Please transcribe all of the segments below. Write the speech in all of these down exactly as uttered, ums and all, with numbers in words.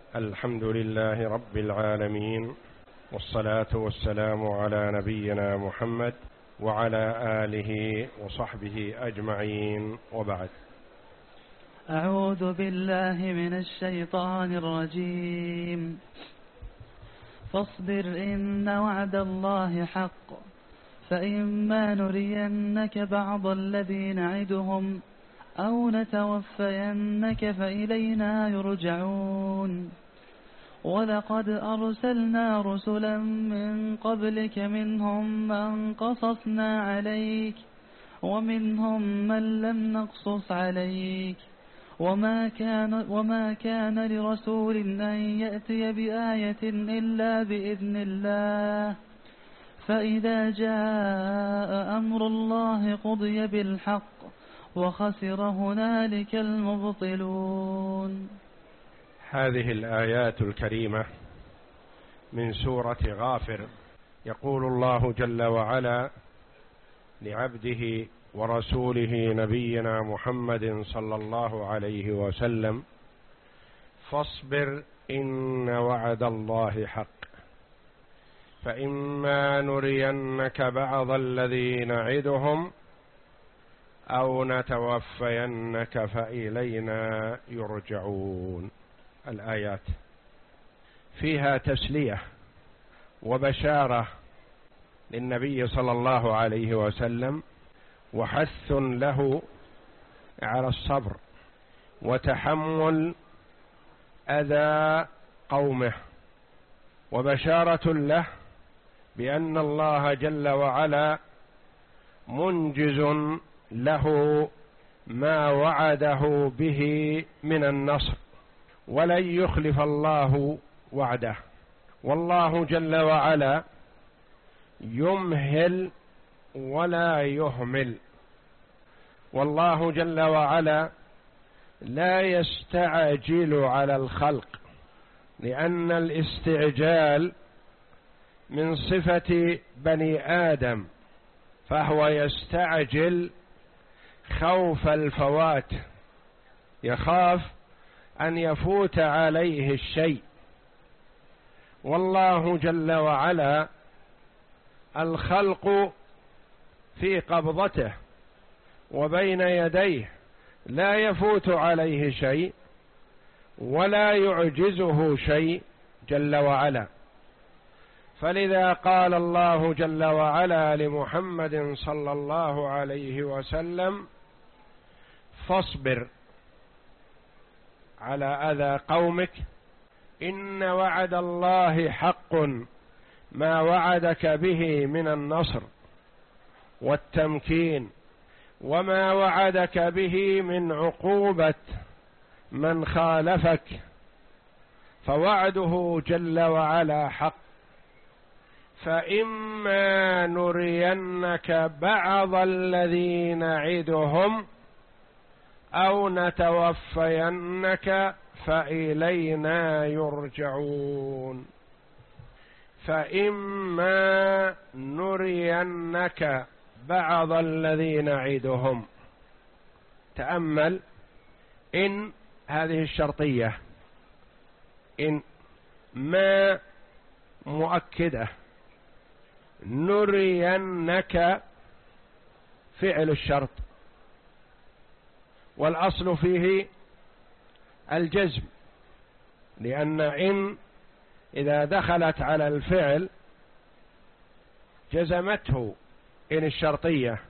الحمد لله رب العالمين، والصلاة والسلام على نبينا محمد وعلى آله وصحبه أجمعين، وبعد. أعوذ بالله من الشيطان الرجيم. فاصبر إن وعد الله حق، فإما نرينك بعض الذي نعدهم أو نتوفينك فإلينا يرجعون. ولقد أرسلنا رسلا من قبلك منهم من قصصنا عليك ومنهم من لم نقصص عليك، وما كان, وما كان لرسول أن يأتي بآية إلا بإذن الله، فإذا جاء أمر الله قضي بالحق وخسر هنالك المبطلون. هذه الآيات الكريمة من سورة غافر، يقول الله جل وعلا لعبده ورسوله نبينا محمد صلى الله عليه وسلم: فاصبر إن وعد الله حق، فإما نرينك بعض الذي نعدهم أو نتوفينك فإلينا يرجعون. الآيات فيها تسلية وبشارة للنبي صلى الله عليه وسلم، وحث له على الصبر وتحمل أذى قومه، وبشارة له بأن الله جل وعلا منجز له ما وعده به من النصر، ولن يخلف الله وعده. والله جل وعلا يمهل ولا يهمل، والله جل وعلا لا يستعجل على الخلق، لأن الاستعجال من صفة بني آدم، فهو يستعجل خوف الفوات، يخاف أن يفوت عليه الشيء. والله جل وعلا الخلق في قبضته وبين يديه، لا يفوت عليه شيء ولا يعجزه شيء جل وعلا. فلذا قال الله جل وعلا لمحمد صلى الله عليه وسلم: فاصبر على أذى قومك إن وعد الله حق، ما وعدك به من النصر والتمكين، وما وعدك به من عقوبة من خالفك، فوعده جل وعلا حق. فإما نرينك بعض الذي نعدهم أو نتوفينك فإلينا يرجعون. فإما نرينك بعض الذي نعدهم، تأمل إن هذه الشرطية، إن ما مؤكدة، نرينك فعل الشرط، والأصل فيه الجزم، لأن إن إذا دخلت على الفعل جزمته إن الشرطية،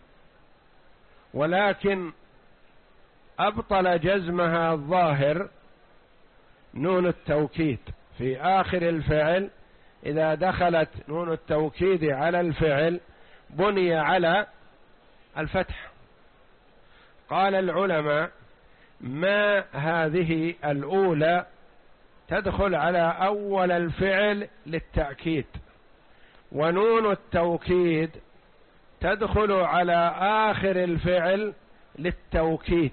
ولكن أبطل جزمها الظاهر نون التوكيد في آخر الفعل. إذا دخلت نون التوكيد على الفعل بني على الفتح. قال العلماء: ما هذه الأولى تدخل على أول الفعل للتأكيد، ونون التوكيد تدخل على آخر الفعل للتوكيد،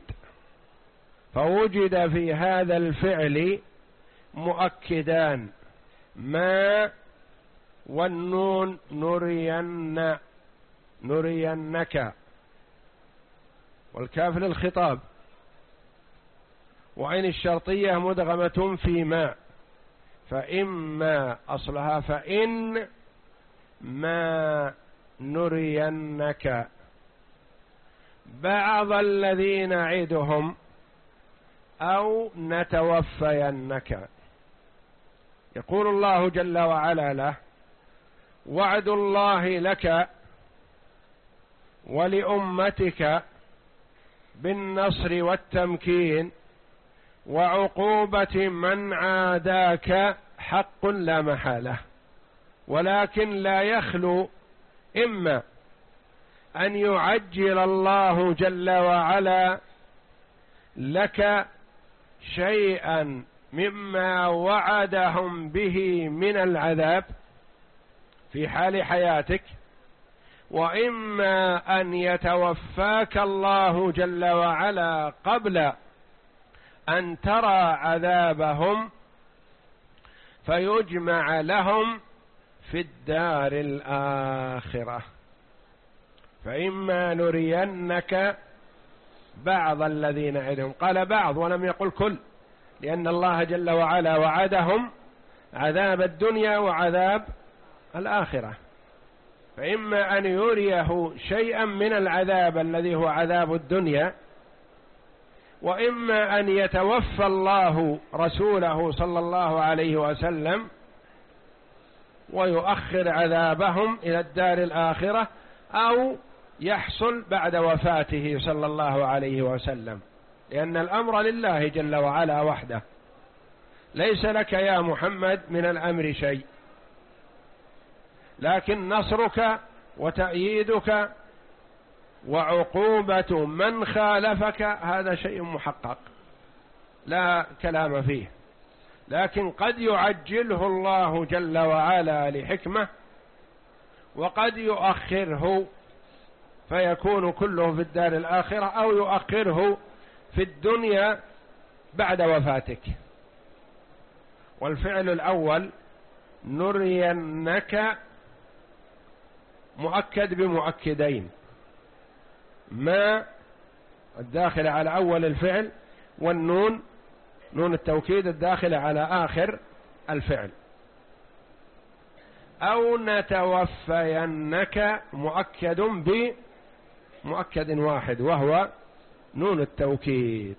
فوجد في هذا الفعل مؤكدان: ما والنون نرين نرينك، والكاف للخطاب، وعين الشرطية مدغمة في ما، فإما أصلها فإن ما نرينك بعض الذي نعدهم أو نتوفينك. يقول الله جل وعلا له: وعد الله لك ولأمتك بالنصر والتمكين وعقوبة من عاداك حق لا محالة، ولكن لا يخلو إما أن يعجل الله جل وعلا لك شيئا مما وعدهم به من العذاب في حال حياتك، وإما أن يتوفاك الله جل وعلا قبل أن ترى عذابهم فيجمع لهم في الدار الآخرة. فإما نرينك بعض الذين نعدهم، قال بعض ولم يقل كل، لأن الله جل وعلا وعدهم عذاب الدنيا وعذاب الآخرة. فإما أن يريه شيئا من العذاب الذي هو عذاب الدنيا، وإما أن يتوفى الله رسوله صلى الله عليه وسلم ويؤخر عذابهم إلى الدار الآخرة، أو يحصل بعد وفاته صلى الله عليه وسلم، لأن الأمر لله جل وعلا وحده، ليس لك يا محمد من الأمر شيء، لكن نصرك وتأييدك وعقوبة من خالفك هذا شيء محقق لا كلام فيه، لكن قد يعجله الله جل وعلا لحكمة، وقد يؤخره فيكون كله في الدار الآخرة، أو يؤخره في الدنيا بعد وفاتك. والفعل الأول نرينك مؤكد بمؤكدين: ما الداخل على أول الفعل، والنون نون التوكيد الداخل على آخر الفعل. أو نتوفينك مؤكد بمؤكد واحد وهو نون التوكيد.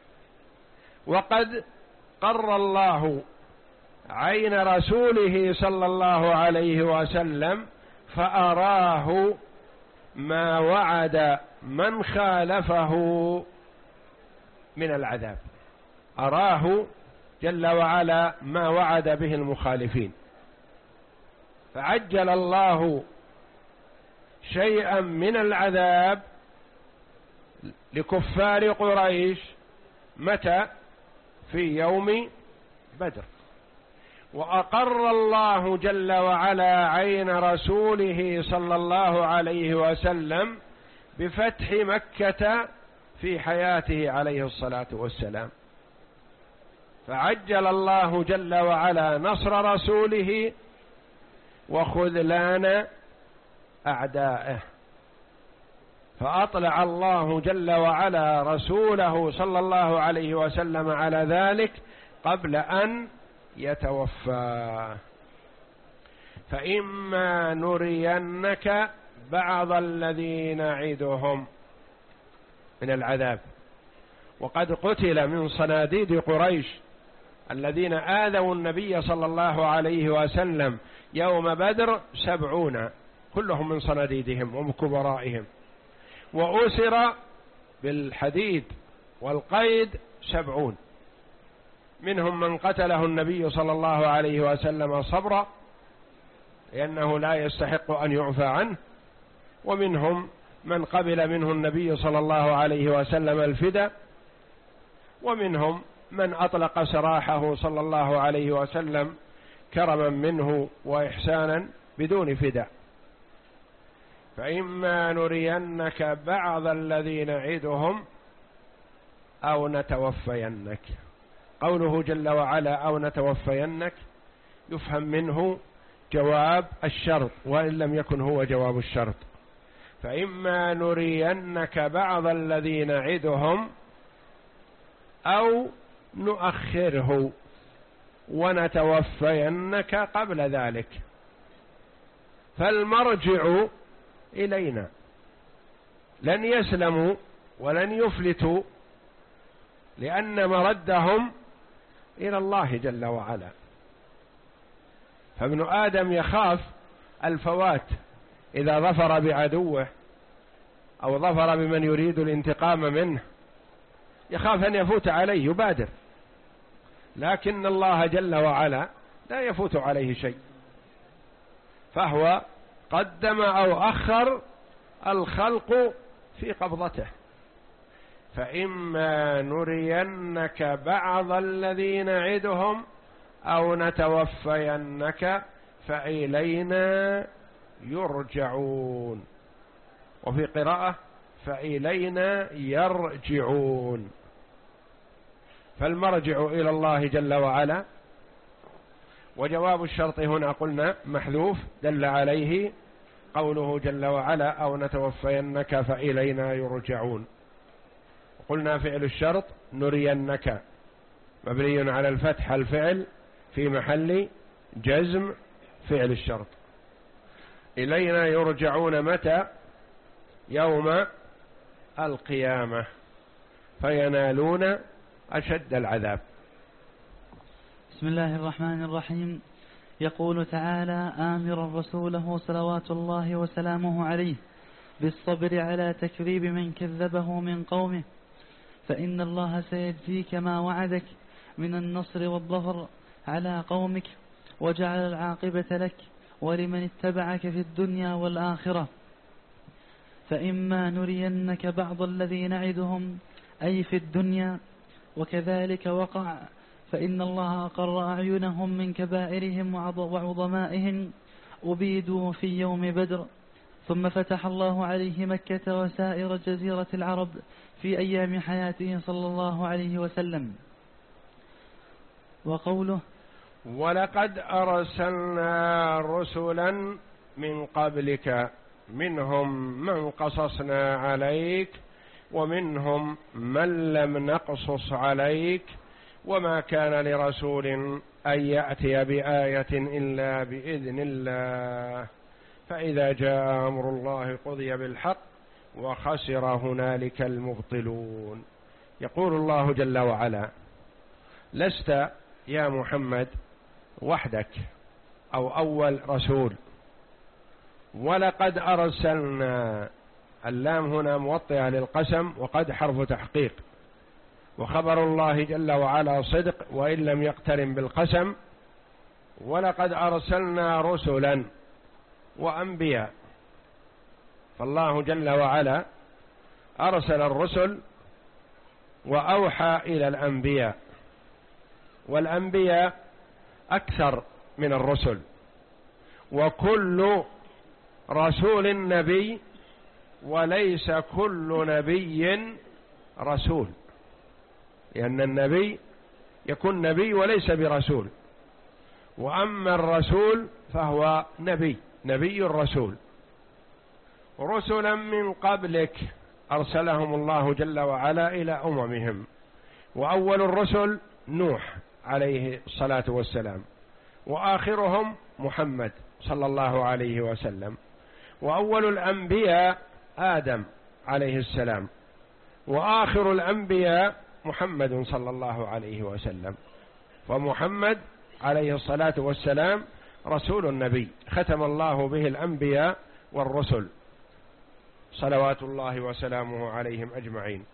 وقد قر الله عين رسوله صلى الله عليه وسلم فأراه ما وعد من خالفه من العذاب، أراه جل وعلا ما وعد به المخالفين، فعجل الله شيئا من العذاب لكفار قريش. متى؟ في يوم بدر. وأقر الله جل وعلا عين رسوله صلى الله عليه وسلم بفتح مكة في حياته عليه الصلاة والسلام، فعجل الله جل وعلا نصر رسوله وخذلان أعدائه، فأطلع الله جل وعلا رسوله صلى الله عليه وسلم على ذلك قبل أن يتوفى. فإما نرينك بعض الذي نعدهم من العذاب. وقد قتل من صناديد قريش الذين آذوا النبي صلى الله عليه وسلم يوم بدر سبعون، كلهم من صناديدهم ومن كبرائهم، وأسر بالحديد والقيد سبعون، منهم من قتله النبي صلى الله عليه وسلم صبرا لأنه لا يستحق أن يعفى عنه، ومنهم من قبل منه النبي صلى الله عليه وسلم الفداء، ومنهم من أطلق سراحه صلى الله عليه وسلم كرما منه وإحسانا بدون فداء. فإما نرينك بعض الذي نعدهم أو نتوفينك. قوله جل وعلا أو نتوفينك يفهم منه جواب الشرط، وإن لم يكن هو جواب الشرط. فإما نرينك بعض الذي نعدهم أو نؤخره، ونتوفينك قبل ذلك، فالمرجع إلينا، لن يسلموا ولن يفلتوا، لأن مردهم إلى الله جل وعلا. فابن آدم يخاف الفوات إذا ظفر بعدوه أو ظفر بمن يريد الانتقام منه، يخاف أن يفوت عليه، يبادر، لكن الله جل وعلا لا يفوت عليه شيء، فهو قدم أو أخر الخلق في قبضته. فإما نرينك بعض الذي نعدهم أو نتوفينك فإلينا يرجعون، وفي قراءة فإلينا يرجعون. فالمرجع إلى الله جل وعلا. وجواب الشرط هنا قلنا محذوف، دل عليه قوله جل وعلا أو نتوفينك فإلينا يرجعون. قلنا فعل الشرط نرينك مبني على الفتح، الفعل في محل جزم فعل الشرط. إلينا يرجعون متى؟ يوم القيامة، فينالون أشد العذاب. بسم الله الرحمن الرحيم. يقول تعالى آمرا رسوله صلوات الله وسلامه عليه بالصبر على تكذيب من كذبه من قومه، فإن الله سيجزيك ما وعدك من النصر والظفر على قومك، وجعل العاقبة لك ولمن اتبعك في الدنيا والآخرة. فإما نرينك بعض الذي نعدهم أي في الدنيا، وكذلك وقع، فإن الله أقر أعينهم من كبائرهم وعظمائهم أبيدوا في يوم بدر، ثم فتح الله عليه مكة وسائر جزيرة العرب في أيام حياته صلى الله عليه وسلم. وقوله ولقد أرسلنا رسلا من قبلك منهم من قصصنا عليك ومنهم من لم نقصص عليك، وما كان لرسول أن يأتي بآية إلا بإذن الله، فإذا جاء أمر الله قضي بالحق وخسر هنالك المبطلون. يقول الله جل وعلا لست يا محمد وحدك أو أول رسول، ولقد أرسلنا، اللام هنا موطئة للقسم، وقد حرف تحقيق، وخبر الله جل وعلا صدق وإن لم يقترن بالقسم. ولقد أرسلنا رسلا وأنبياء، فالله جل وعلا أرسل الرسل وأوحى إلى الأنبياء، والأنبياء أكثر من الرسل، وكل رسول نبي وليس كل نبي رسول، لأن النبي يكون نبي وليس برسول، وأما الرسول فهو نبي نبي الرسول. رسلا من قبلك أرسلهم الله جل وعلا إلى أممهم، وأول الرسل نوح عليه الصلاة والسلام، وآخرهم محمد صلى الله عليه وسلم، وأول الأنبياء آدم عليه السلام، وآخر الأنبياء محمد صلى الله عليه وسلم. فمحمد عليه الصلاة والسلام رسول النبي، ختم الله به الأنبياء والرسل صلوات الله وسلامه عليهم أجمعين.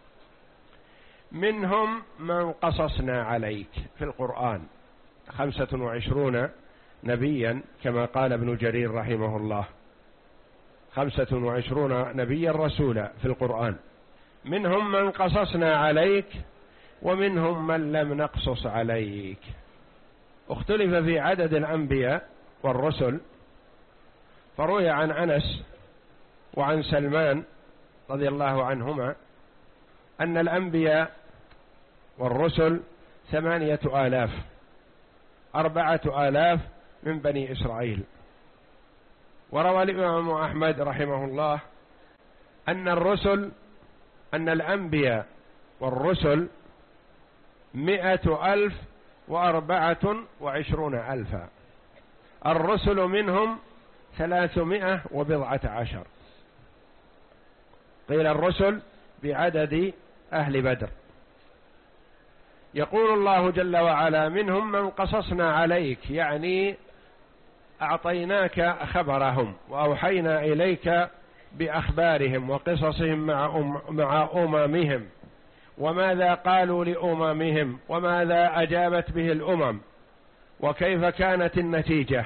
منهم من قصصنا عليك في القرآن خمسة وعشرون نبيا، كما قال ابن جرير رحمه الله، خمسة وعشرون نبيا رسولا في القرآن. منهم من قصصنا عليك ومنهم من لم نقصص عليك. اختلف في عدد الأنبياء والرسل، فروي عن أنس وعن سلمان رضي الله عنهما أن الأنبياء والرسل ثمانية آلاف، أربعة آلاف من بني إسرائيل. وروى الإمام أحمد رحمه الله أن الرسل أن الأنبياء والرسل مئة ألف وأربعة وعشرون ألفا. الرسل منهم ثلاثمائة وبضعة عشر، قيل الرسل بعدد أهل بدر. يقول الله جل وعلا: منهم من قصصنا عليك، يعني أعطيناك خبرهم وأوحينا إليك بأخبارهم وقصصهم مع, أم مع أممهم، وماذا قالوا لأممهم، وماذا أجابت به الأمم، وكيف كانت النتيجة.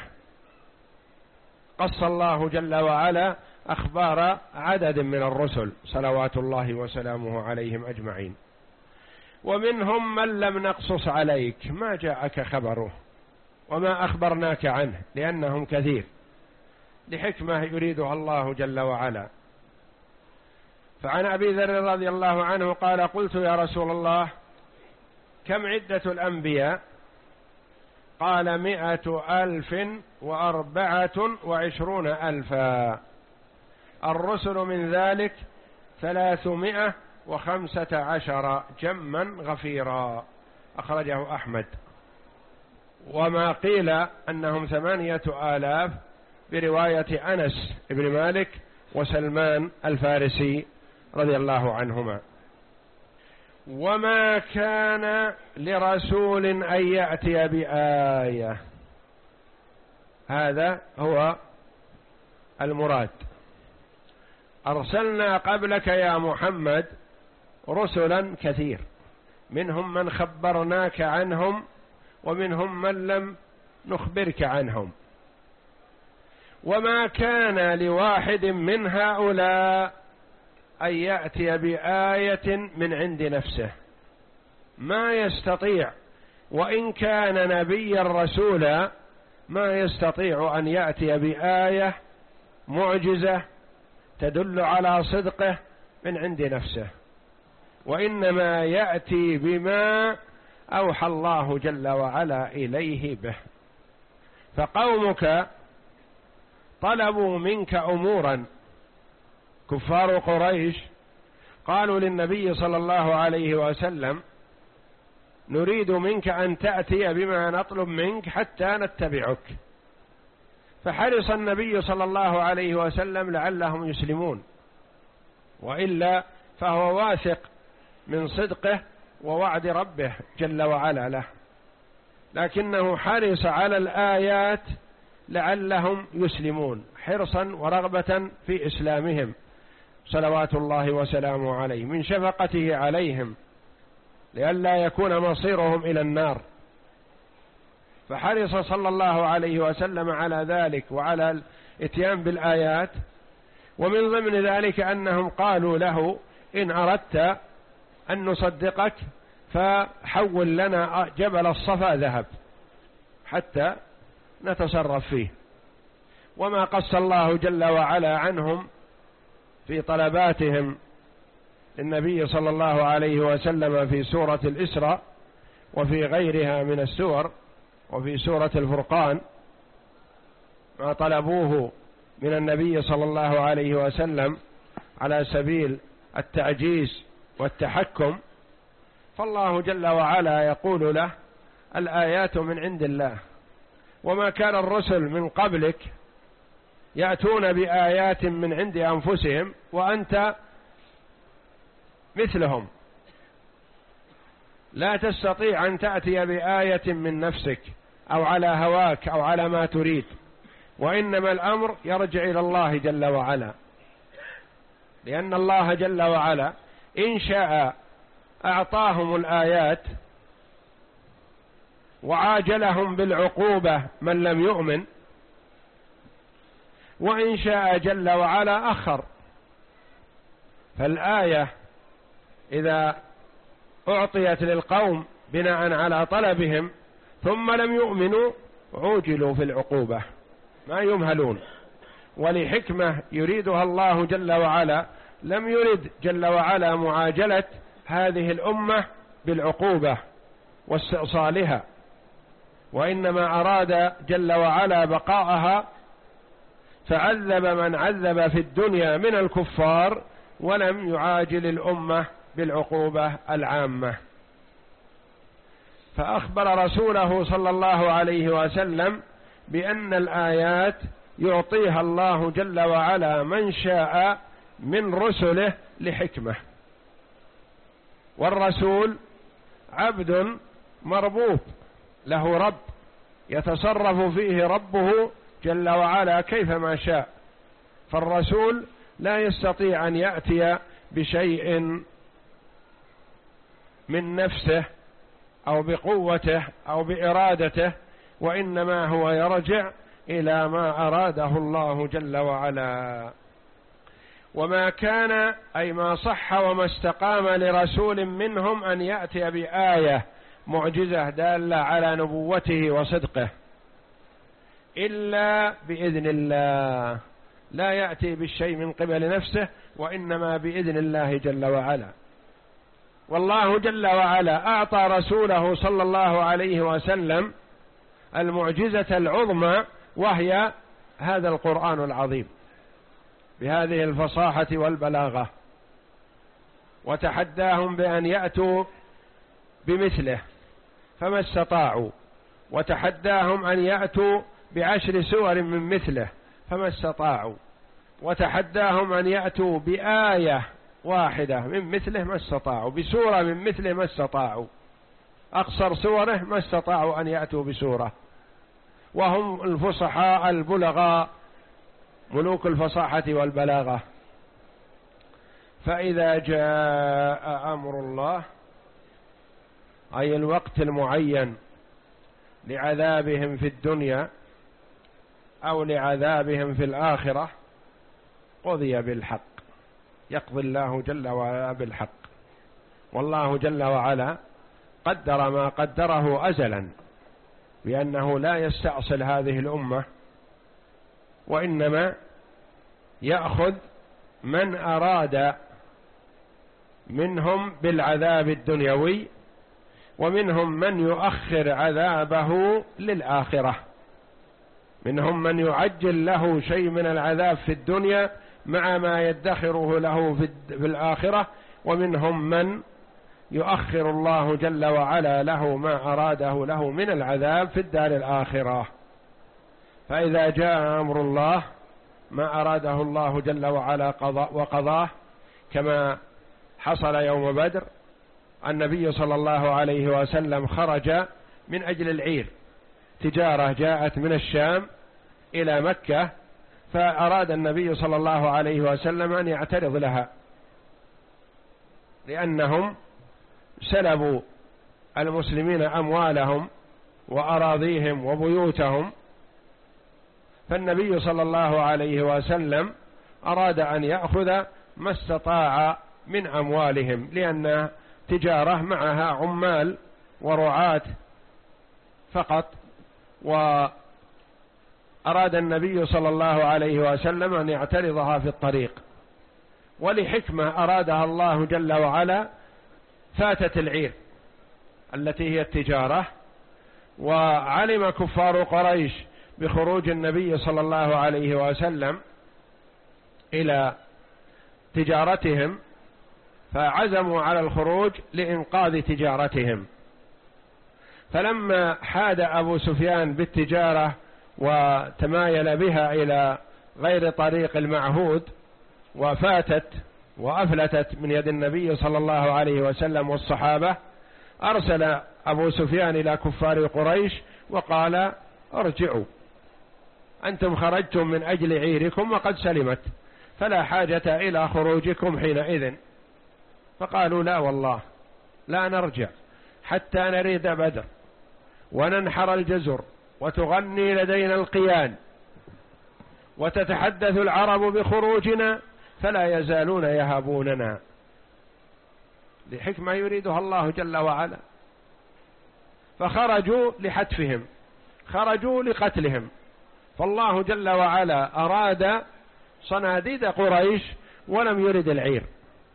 قص الله جل وعلا أخبار عدد من الرسل صلوات الله وسلامه عليهم أجمعين. ومنهم من لم نقصص عليك، ما جاءك خبره وما أخبرناك عنه، لأنهم كثير، لحكمة يريدها الله جل وعلا. فعن أبي ذر رضي الله عنه قال: قلت يا رسول الله كم عدة الأنبياء؟ قال: مئة ألف وأربعة وعشرون ألفا. الرسل من ذلك ثلاثمائة وخمسة عشر جما غفيرا، أخرجه أحمد. وما قيل أنهم ثمانية آلاف برواية أنس بن مالك وسلمان الفارسي رضي الله عنهما. وما كان لرسول أن يأتي بآية، هذا هو المراد. أرسلنا قبلك يا محمد رسلا كثير، منهم من خبرناك عنهم ومنهم من لم نخبرك عنهم. وما كان لواحد من هؤلاء أن يأتي بآية من عند نفسه، ما يستطيع، وإن كان نبيا رسولا ما يستطيع أن يأتي بآية معجزة تدل على صدقه من عند نفسه، وإنما يأتي بما أوحى الله جل وعلا إليه به. فقومك طلبوا منك أمورا، كفار قريش قالوا للنبي صلى الله عليه وسلم: نريد منك أن تأتي بما نطلب منك حتى نتبعك. فحرص النبي صلى الله عليه وسلم لعلهم يسلمون، وإلا فهو واثق من صدقه ووعد ربه جل وعلا له، لكنه حرص على الآيات لعلهم يسلمون، حرصا ورغبة في إسلامهم صلوات الله وسلامه عليه، من شفقته عليهم لئلا يكون مصيرهم إلى النار. فحرص صلى الله عليه وسلم على ذلك وعلى الاتيان بالآيات. ومن ضمن ذلك أنهم قالوا له: إن أردت أن نصدقك فحول لنا جبل الصفا ذهب حتى نتصرف فيه. وما قص الله جل وعلا عنهم في طلباتهم للنبي صلى الله عليه وسلم في سورة الإسراء وفي غيرها من السور وفي سورة الفرقان، ما طلبوه من النبي صلى الله عليه وسلم على سبيل التعجيز والتحكم. فالله جل وعلا يقول له: الآيات من عند الله، وما كان الرسل من قبلك يأتون بآيات من عند أنفسهم وأنت مثلهم، لا تستطيع أن تأتي بآية من نفسك أو على هواك أو على ما تريد، وإنما الأمر يرجع إلى الله جل وعلا، لأن الله جل وعلا إن شاء أعطاهم الآيات وعاجلهم بالعقوبة من لم يؤمن، وإن شاء جل وعلا أخر. فالآية إذا أعطيت للقوم بناء على طلبهم ثم لم يؤمنوا عوجلوا في العقوبة، ما يمهلون. ولحكمة يريدها الله جل وعلا لم يرد جل وعلا معاجلة هذه الأمة بالعقوبة واستئصالها، وإنما أراد جل وعلا بقاءها، فعذب من عذب في الدنيا من الكفار ولم يعاجل الأمة بالعقوبة العامة. فأخبر رسوله صلى الله عليه وسلم بأن الآيات يعطيها الله جل وعلا من شاء من رسله لحكمة، والرسول عبد مربوب له رب يتصرف فيه ربه جل وعلا كيفما شاء، فالرسول لا يستطيع أن يأتي بشيء من نفسه أو بقوته أو بإرادته، وإنما هو يرجع إلى ما أراده الله جل وعلا. وما كان أي ما صح وما استقام لرسول منهم أن يأتي بآية معجزة دالة على نبوته وصدقه إلا بإذن الله، لا يأتي بالشيء من قبل نفسه وإنما بإذن الله جل وعلا. والله جل وعلا أعطى رسوله صلى الله عليه وسلم المعجزة العظمى، وهي هذا القرآن العظيم بهذه الفصاحة والبلاغة، وتحداهم بأن يأتوا بمثله فما استطاعوا، وتحداهم أن يأتوا بعشر سور من مثله فما استطاعوا، وتحداهم أن يأتوا بآية واحدة من مثله ما استطاعوا، بسورة من مثله ما استطاعوا، أقصر سوره ما استطاعوا أن يأتوا بسورة، وهم الفصحاء البلغاء ملوك الفصاحة والبلاغة. فإذا جاء أمر الله أي الوقت المعين لعذابهم في الدنيا أو لعذابهم في الآخرة قضي بالحق، يقضي الله جل وعلا بالحق. والله جل وعلا قدر ما قدره أزلا بأنه لا يستأصل هذه الأمة، وإنما يأخذ من أراد منهم بالعذاب الدنيوي، ومنهم من يؤخر عذابه للآخرة، منهم من يعجل له شيء من العذاب في الدنيا مع ما يدخره له في الآخرة، ومنهم من يؤخر الله جل وعلا له ما أراده له من العذاب في الدار الآخرة. فإذا جاء أمر الله ما أراده الله جل وعلا قضاء وقضاه، كما حصل يوم بدر. النبي صلى الله عليه وسلم خرج من أجل العير، تجارة جاءت من الشام إلى مكة، فأراد النبي صلى الله عليه وسلم أن يعترض لها، لأنهم سلبوا المسلمين أموالهم وأراضيهم وبيوتهم، فالنبي صلى الله عليه وسلم أراد أن يأخذ ما استطاع من أموالهم، لأن تجارة معها عمال ورعاة فقط، وأراد النبي صلى الله عليه وسلم أن يعترضها في الطريق، ولحكمة أرادها الله جل وعلا فاتت العير التي هي التجارة، وعلم كفار قريش بخروج النبي صلى الله عليه وسلم إلى تجارتهم، فعزموا على الخروج لإنقاذ تجارتهم. فلما حاد أبو سفيان بالتجارة وتمايل بها إلى غير طريق المعهود وفاتت وأفلتت من يد النبي صلى الله عليه وسلم والصحابة، أرسل أبو سفيان إلى كفار قريش وقال: ارجعوا، أنتم خرجتم من أجل عيركم وقد سلمت، فلا حاجة إلى خروجكم حينئذ. فقالوا: لا والله لا نرجع حتى نريد بدر وننحر الجزر وتغني لدينا القيان وتتحدث العرب بخروجنا، فلا يزالون يهابوننا، لحكمة يريدها الله جل وعلا. فخرجوا لحتفهم، خرجوا لقتلهم، فالله جل وعلا أراد صناديد قريش ولم يرد العير،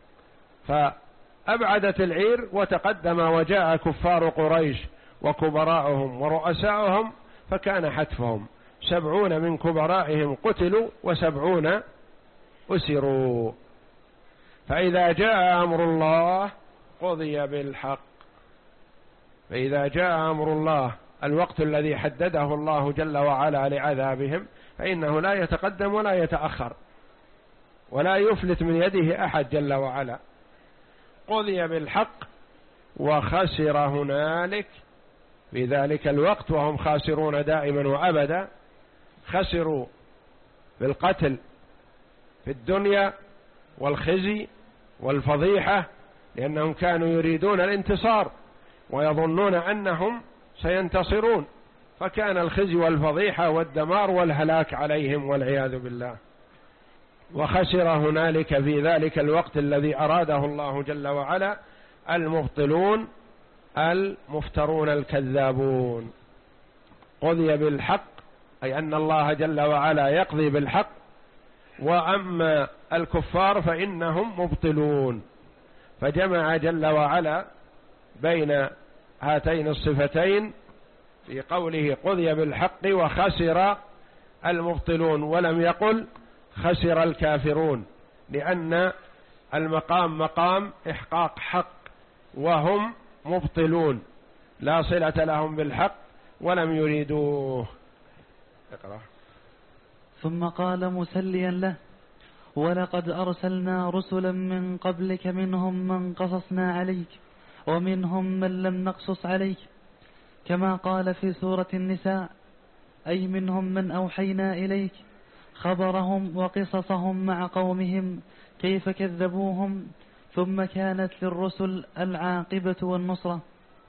فأبعدت العير وتقدم وجاء كفار قريش وكبراءهم ورؤساؤهم، فكان حتفهم سبعون من كبرائهم قتلوا وسبعون أسروا. فإذا جاء أمر الله قضي بالحق. فإذا جاء أمر الله الوقت الذي حدده الله جل وعلا لعذابهم فإنه لا يتقدم ولا يتأخر ولا يفلت من يده أحد جل وعلا. قضي بالحق وخسر هنالك في ذلك الوقت، وهم خاسرون دائما وأبدا، خسروا بالقتل في الدنيا والخزي والفضيحة، لأنهم كانوا يريدون الانتصار ويظنون أنهم سينتصرون، فكان الخزي والفضيحة والدمار والهلاك عليهم والعياذ بالله. وخسر هنالك في ذلك الوقت الذي أراده الله جل وعلا المبطلون المفترون الكذابون. قضي بالحق أي أن الله جل وعلا يقضي بالحق، وأما الكفار فإنهم مبطلون، فجمع جل وعلا بين هاتين الصفتين في قوله قضي بالحق وخسر المبطلون، ولم يقل خسر الكافرون، لأن المقام مقام إحقاق حق وهم مبطلون لا صلة لهم بالحق ولم يريدوه. اقرأ. ثم قال مسليا له: ولقد أرسلنا رسلا من قبلك منهم من قصصنا عليك ومنهم من لم نقصص عليك، كما قال في سورة النساء: أي منهم من أوحينا إليك خبرهم وقصصهم مع قومهم كيف كذبوهم، ثم كانت للرسل العاقبة والنصرة.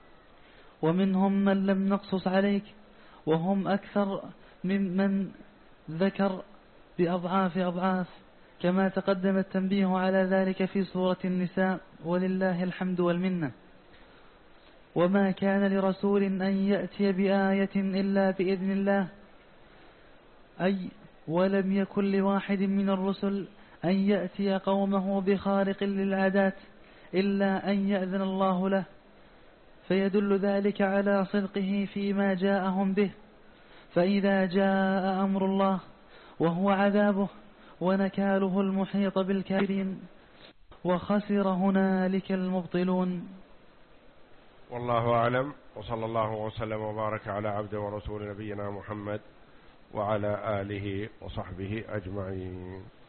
ومنهم من لم نقصص عليك وهم أكثر ممن ذكر بأضعاف أضعاف، كما تقدم التنبيه على ذلك في سورة النساء، ولله الحمد والمنة. وما كان لرسول أن يأتي بآية إلا بإذن الله، أي ولم يكن لواحد من الرسل أن يأتي قومه بخارق للعادات إلا أن يأذن الله له، فيدل ذلك على صدقه فيما جاءهم به. فإذا جاء أمر الله وهو عذابه ونكاله المحيط بالكافرين، وخسر هنالك المبطلون. والله أعلم، وصلى الله وسلم وبارك على عبد ورسول نبينا محمد وعلى آله وصحبه أجمعين.